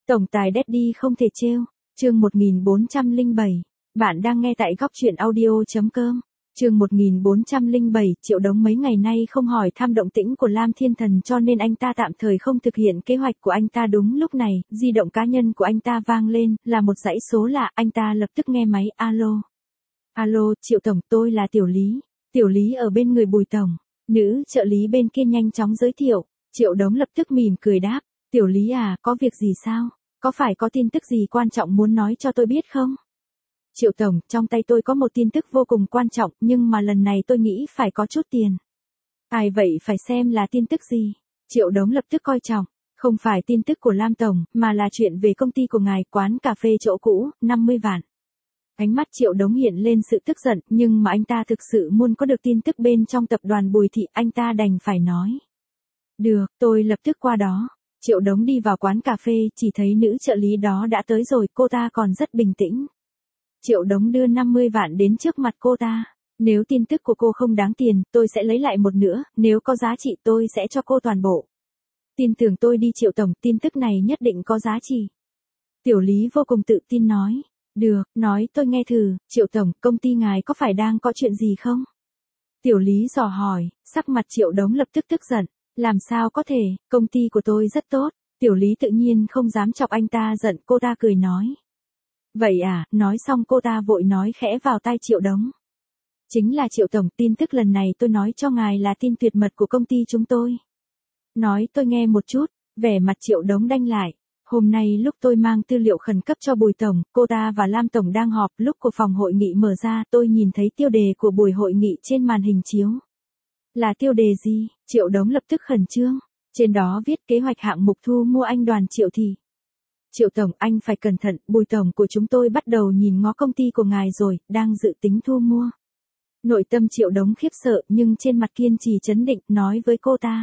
Tổng tài Daddy không thể trêu. Chương 1407. Bạn đang nghe tại góc truyện audio.com. Chương 1407. Triệu Đống mấy ngày nay không hỏi thăm động tĩnh của Lam Thiên Thần cho nên anh ta tạm thời không thực hiện kế hoạch của anh ta. Đúng lúc này, di động cá nhân của anh ta vang lên, là một dãy số lạ. Anh ta lập tức nghe máy. Alo. Alo, Triệu Tổng, tôi là Tiểu Lý. Tiểu Lý ở bên người Bùi Tổng. Nữ trợ lý bên kia nhanh chóng giới thiệu. Triệu Đống lập tức mỉm cười đáp. Tiểu Lý à, có việc gì sao? Có phải có tin tức gì quan trọng muốn nói cho tôi biết không? Triệu Tổng, trong tay tôi có một tin tức vô cùng quan trọng, nhưng mà lần này tôi nghĩ phải có chút tiền. Ai vậy, phải xem là tin tức gì? Triệu Đống lập tức coi trọng. Không phải tin tức của Lam Tổng, mà là chuyện về công ty của ngài, quán cà phê chỗ cũ, 50 vạn. Ánh mắt Triệu Đống hiện lên sự tức giận, nhưng mà anh ta thực sự muốn có được tin tức bên trong tập đoàn Bùi Thị, anh ta đành phải nói. Được, tôi lập tức qua đó. Triệu Đống đi vào quán cà phê, chỉ thấy nữ trợ lý đó đã tới rồi, cô ta còn rất bình tĩnh. Triệu Đống đưa 50 vạn đến trước mặt cô ta. Nếu tin tức của cô không đáng tiền, tôi sẽ lấy lại một nửa, nếu có giá trị tôi sẽ cho cô toàn bộ. Tin tưởng tôi đi Triệu Tổng, tin tức này nhất định có giá trị. Tiểu Lý vô cùng tự tin nói. Được, nói tôi nghe thử. Triệu Tổng, công ty ngài có phải đang có chuyện gì không? Tiểu Lý dò hỏi. Sắc mặt Triệu Đống lập tức tức giận. Làm sao có thể, công ty của tôi rất tốt. Tiểu Lý tự nhiên không dám chọc anh ta giận, cô ta cười nói. Vậy à, nói xong cô ta vội nói khẽ vào tai Triệu Đống. Chính là Triệu Tổng, tin tức lần này tôi nói cho ngài là tin tuyệt mật của công ty chúng tôi. Nói tôi nghe một chút, vẻ mặt Triệu Đống đanh lại. Hôm nay lúc tôi mang tư liệu khẩn cấp cho Bùi Tổng, cô ta và Lam Tổng đang họp, lúc của phòng hội nghị mở ra tôi nhìn thấy tiêu đề của buổi hội nghị trên màn hình chiếu. Là tiêu đề gì? Triệu Đống lập tức khẩn trương. Trên đó viết kế hoạch hạng mục thu mua anh Đoàn Triệu Thị. Triệu Tổng, anh phải cẩn thận, Bùi Tổng của chúng tôi bắt đầu nhìn ngó công ty của ngài rồi, đang dự tính thu mua. Nội tâm Triệu Đống khiếp sợ nhưng trên mặt kiên trì trấn định, nói với cô ta.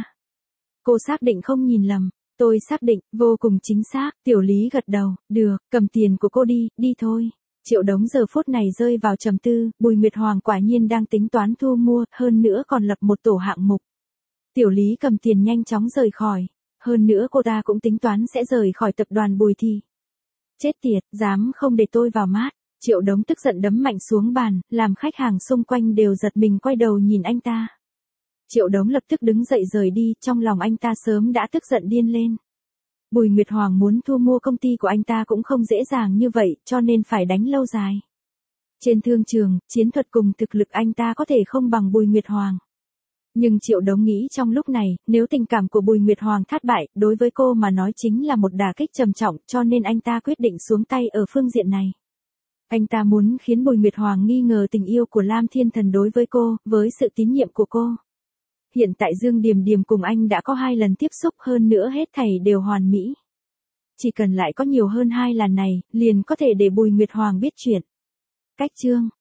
Cô xác định không nhìn lầm. Tôi xác định, vô cùng chính xác. Tiểu Lý gật đầu. Được, cầm tiền của cô đi, đi thôi. Triệu Đống giờ phút này rơi vào trầm tư, Bùi Nguyệt Hoàng quả nhiên đang tính toán thu mua, hơn nữa còn lập một tổ hạng mục. Tiểu Lý cầm tiền nhanh chóng rời khỏi. Hơn nữa cô ta cũng tính toán sẽ rời khỏi tập đoàn Bùi Thị. Chết tiệt, dám không để tôi vào mắt. Triệu Đống tức giận đấm mạnh xuống bàn, làm khách hàng xung quanh đều giật mình quay đầu nhìn anh ta. Triệu Đống lập tức đứng dậy rời đi, trong lòng anh ta sớm đã tức giận điên lên. Bùi Nguyệt Hoàng muốn thu mua công ty của anh ta cũng không dễ dàng như vậy, cho nên phải đánh lâu dài. Trên thương trường, chiến thuật cùng thực lực anh ta có thể không bằng Bùi Nguyệt Hoàng. Nhưng Triệu Đống nghĩ trong lúc này, nếu tình cảm của Bùi Nguyệt Hoàng thất bại, đối với cô mà nói chính là một đả kích trầm trọng, cho nên anh ta quyết định xuống tay ở phương diện này. Anh ta muốn khiến Bùi Nguyệt Hoàng nghi ngờ tình yêu của Lam Thiên Thần đối với cô, với sự tín nhiệm của cô. Hiện tại Dương Điềm Điềm cùng anh đã có 2 lần tiếp xúc, hơn nữa hết thảy đều hoàn mỹ. Chỉ cần lại có nhiều hơn 2 lần này, liền có thể để Bùi Nguyệt Hoàng biết chuyện. Cách chương